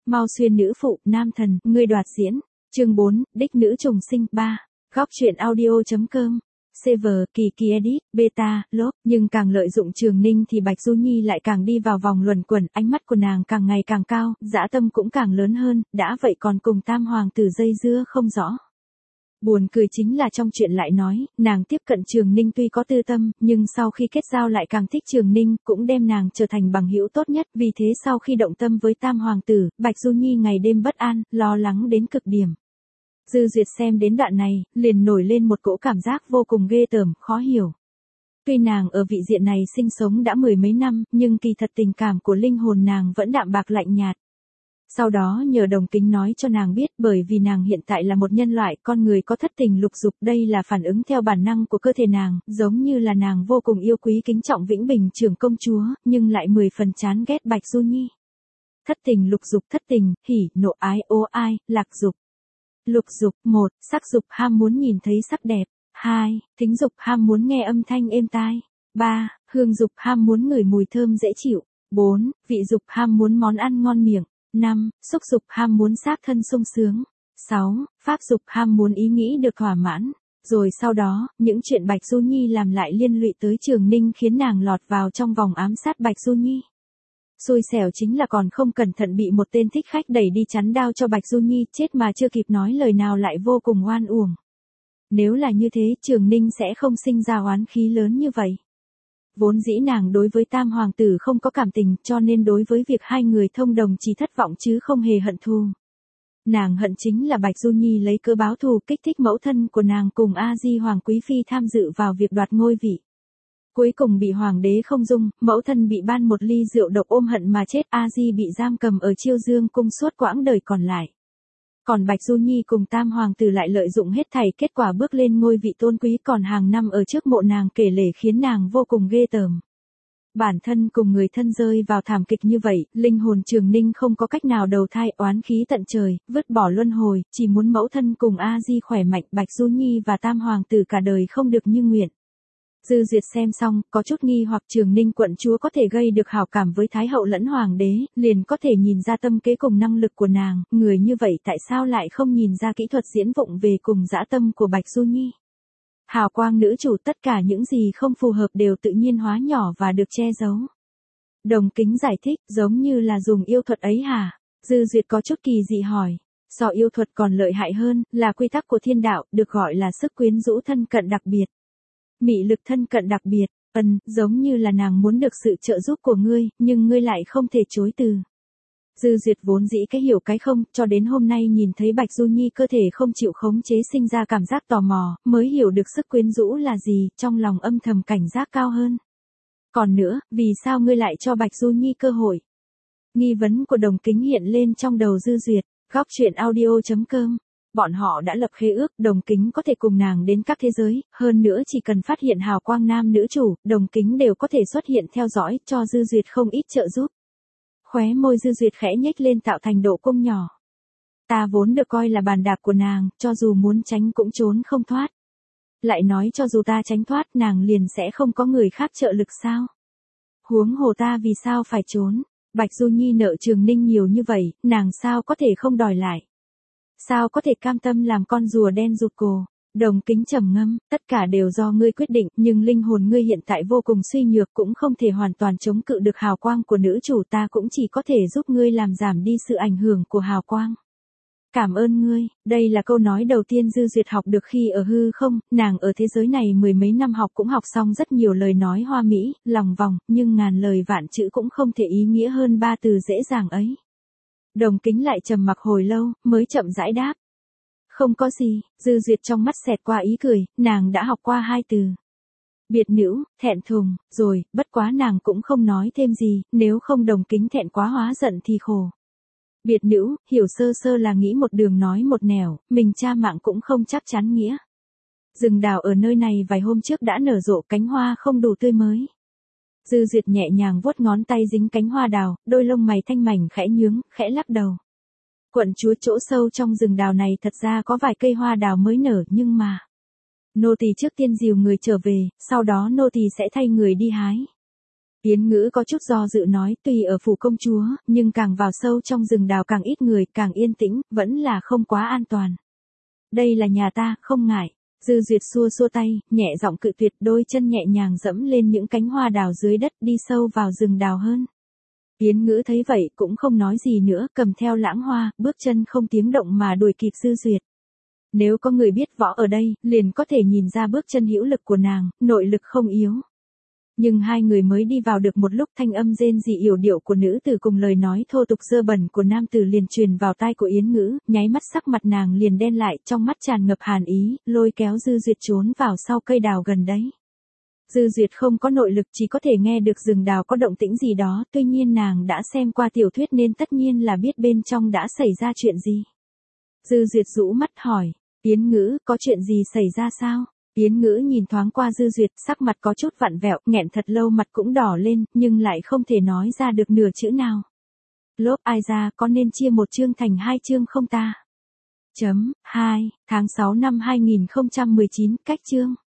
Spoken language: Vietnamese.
Mau xuyên nữ phụ, nam thần, ngươi đoạt diễn. Chương 4, đích nữ trùng sinh 3. Góc truyện audio.com. Server, kỳ edit, beta, lốp, nhưng càng lợi dụng Trường Ninh thì Bạch Du Nhi lại càng đi vào vòng luẩn quẩn, ánh mắt của nàng càng ngày càng cao, dã tâm cũng càng lớn hơn, đã vậy còn cùng Tam hoàng tử dây dưa không rõ. Buồn cười chính là trong chuyện lại nói, nàng tiếp cận Trường Ninh tuy có tư tâm, nhưng sau khi kết giao lại càng thích Trường Ninh, cũng đem nàng trở thành bằng hữu tốt nhất, vì thế sau khi động tâm với Tam hoàng tử, Bạch Du Nhi ngày đêm bất an, lo lắng đến cực điểm. Dư Duyệt xem đến đoạn này, liền nổi lên một cỗ cảm giác vô cùng ghê tởm, khó hiểu. Tuy nàng ở vị diện này sinh sống đã mười mấy năm, nhưng kỳ thật tình cảm của linh hồn nàng vẫn đạm bạc lạnh nhạt. Sau đó nhờ Đồng Kính nói cho nàng biết, bởi vì nàng hiện tại là một nhân loại, con người có thất tình lục dục, đây là phản ứng theo bản năng của cơ thể nàng, giống như là nàng vô cùng yêu quý kính trọng Vĩnh Bình trưởng công chúa, nhưng lại 10 phần chán ghét Bạch Du Nhi. Thất tình lục dục, thất tình, hỉ, nộ ái, ô ai, lạc dục. Lục dục, 1, sắc dục ham muốn nhìn thấy sắc đẹp. 2, thính dục ham muốn nghe âm thanh êm tai. 3, hương dục ham muốn ngửi mùi thơm dễ chịu. 4, vị dục ham muốn món ăn ngon miệng. 5, xúc dục ham muốn xác thân sung sướng. 6, pháp dục ham muốn ý nghĩ được thỏa mãn. Rồi sau đó, những chuyện Bạch Du Nhi làm lại liên lụy tới Trường Ninh khiến nàng lọt vào trong vòng ám sát Bạch Du Nhi. Xui xẻo chính là còn không cẩn thận bị một tên thích khách đẩy đi chắn đao cho Bạch Du Nhi, chết mà chưa kịp nói lời nào lại vô cùng oan uổng. Nếu là như thế, Trường Ninh sẽ không sinh ra oán khí lớn như vậy. Vốn dĩ nàng đối với Tam hoàng tử không có cảm tình, cho nên đối với việc hai người thông đồng chỉ thất vọng chứ không hề hận thù. Nàng hận chính là Bạch Du Nhi lấy cớ báo thù kích thích mẫu thân của nàng cùng A Di Hoàng Quý Phi tham dự vào việc đoạt ngôi vị. Cuối cùng bị hoàng đế không dung, mẫu thân bị ban một ly rượu độc ôm hận mà chết, A Di bị giam cầm ở Chiêu Dương cung suốt quãng đời còn lại. Còn Bạch Du Nhi cùng Tam hoàng tử lại lợi dụng hết thảy, kết quả bước lên ngôi vị tôn quý, còn hàng năm ở trước mộ nàng kể lể khiến nàng vô cùng ghê tởm. Bản thân cùng người thân rơi vào thảm kịch như vậy, linh hồn Trường Ninh không có cách nào đầu thai, oán khí tận trời, vứt bỏ luân hồi, chỉ muốn mẫu thân cùng A Di khỏe mạnh, Bạch Du Nhi và Tam hoàng tử cả đời không được như nguyện. Dư Duyệt xem xong, có chút nghi hoặc Trường Ninh quận chúa có thể gây được hảo cảm với Thái hậu lẫn hoàng đế, liền có thể nhìn ra tâm kế cùng năng lực của nàng, người như vậy tại sao lại không nhìn ra kỹ thuật diễn vụng về cùng dã tâm của Bạch Du Nhi. Hào quang nữ chủ, tất cả những gì không phù hợp đều tự nhiên hóa nhỏ và được che giấu. Đồng Kính giải thích, giống như là dùng yêu thuật ấy hả? Dư Duyệt có chút kỳ dị hỏi. So yêu thuật còn lợi hại hơn, là quy tắc của thiên đạo, được gọi là sức quyến rũ thân cận đặc biệt. Mị lực thân cận đặc biệt, giống như là nàng muốn được sự trợ giúp của ngươi, nhưng ngươi lại không thể chối từ. Dư Duyệt vốn dĩ cái hiểu cái không, cho đến hôm nay nhìn thấy Bạch Du Nhi cơ thể không chịu khống chế sinh ra cảm giác tò mò, mới hiểu được sức quyến rũ là gì, trong lòng âm thầm cảnh giác cao hơn. Còn nữa, vì sao ngươi lại cho Bạch Du Nhi cơ hội? Nghi vấn của Đồng Kính hiện lên trong đầu Dư Duyệt, góc truyện audio.com. Bọn họ đã lập khế ước, Đồng Kính có thể cùng nàng đến các thế giới, hơn nữa chỉ cần phát hiện hào quang nam nữ chủ, Đồng Kính đều có thể xuất hiện theo dõi, cho Dư Duyệt không ít trợ giúp. Khóe môi Dư Duyệt khẽ nhếch lên tạo thành độ cung nhỏ. Ta vốn được coi là bàn đạp của nàng, cho dù muốn tránh cũng trốn không thoát. Lại nói cho dù ta tránh thoát, nàng liền sẽ không có người khác trợ lực sao? Huống hồ ta vì sao phải trốn? Bạch Du Nhi nợ Trường Ninh nhiều như vậy, nàng sao có thể không đòi lại? Sao có thể cam tâm làm con rùa đen rụt cổ? Đồng Kính trầm ngâm, tất cả đều do ngươi quyết định, nhưng linh hồn ngươi hiện tại vô cùng suy nhược, cũng không thể hoàn toàn chống cự được hào quang của nữ chủ, ta cũng chỉ có thể giúp ngươi làm giảm đi sự ảnh hưởng của hào quang. Cảm ơn ngươi, đây là câu nói đầu tiên Dư Duyệt học được khi ở hư không, nàng ở thế giới này mười mấy năm học cũng học xong rất nhiều lời nói hoa mỹ, lòng vòng, nhưng ngàn lời vạn chữ cũng không thể ý nghĩa hơn 3 từ dễ dàng ấy. Đồng Kính lại trầm mặc hồi lâu, mới chậm rãi đáp. Không có gì, Dư Duyệt trong mắt xẹt qua ý cười, nàng đã học qua 2 từ. Biệt nữ, thẹn thùng, rồi, bất quá nàng cũng không nói thêm gì, nếu không Đồng Kính thẹn quá hóa giận thì khổ. Biệt nữ, hiểu sơ sơ là nghĩ một đường nói một nẻo, mình cha mạng cũng không chắc chắn nghĩa. Rừng đào ở nơi này vài hôm trước đã nở rộ, cánh hoa không đủ tươi mới. Dư Duyệt nhẹ nhàng vuốt ngón tay dính cánh hoa đào, đôi lông mày thanh mảnh khẽ nhướng, khẽ lắc đầu. Quận chúa, chỗ sâu trong rừng đào này thật ra có vài cây hoa đào mới nở, nhưng mà nô tỳ trước tiên dìu người trở về, sau đó nô tỳ sẽ thay người đi hái. Yến Ngữ có chút do dự nói, tuy ở phủ công chúa, nhưng càng vào sâu trong rừng đào càng ít người, càng yên tĩnh, vẫn là không quá an toàn. Đây là nhà ta, không ngại. Dư Duyệt xua xua tay, nhẹ giọng cự tuyệt, đôi chân nhẹ nhàng dẫm lên những cánh hoa đào dưới đất, đi sâu vào rừng đào hơn. Yến Ngữ thấy vậy cũng không nói gì nữa, cầm theo lãng hoa, bước chân không tiếng động mà đuổi kịp Dư Duyệt. Nếu có người biết võ ở đây, liền có thể nhìn ra bước chân hữu lực của nàng, nội lực không yếu. Nhưng hai người mới đi vào được một lúc, thanh âm rên rỉ yểu điệu của nữ tử cùng lời nói thô tục dơ bẩn của nam tử liền truyền vào tai của Yến Ngữ, nháy mắt sắc mặt nàng liền đen lại, trong mắt tràn ngập hàn ý, lôi kéo Dư Duyệt trốn vào sau cây đào gần đấy. Dư Duyệt không có nội lực, chỉ có thể nghe được rừng đào có động tĩnh gì đó, tuy nhiên nàng đã xem qua tiểu thuyết nên tất nhiên là biết bên trong đã xảy ra chuyện gì. Dư Duyệt rũ mắt hỏi, Yến Ngữ, có chuyện gì xảy ra sao? Yến Ngữ nhìn thoáng qua Dư Duyệt, sắc mặt có chút vặn vẹo, nghẹn thật lâu mặt cũng đỏ lên, nhưng lại không thể nói ra được nửa chữ nào. Lốp ai ra, có nên chia một chương thành hai chương không ta? 2. Tháng 6 năm 2019, cách chương.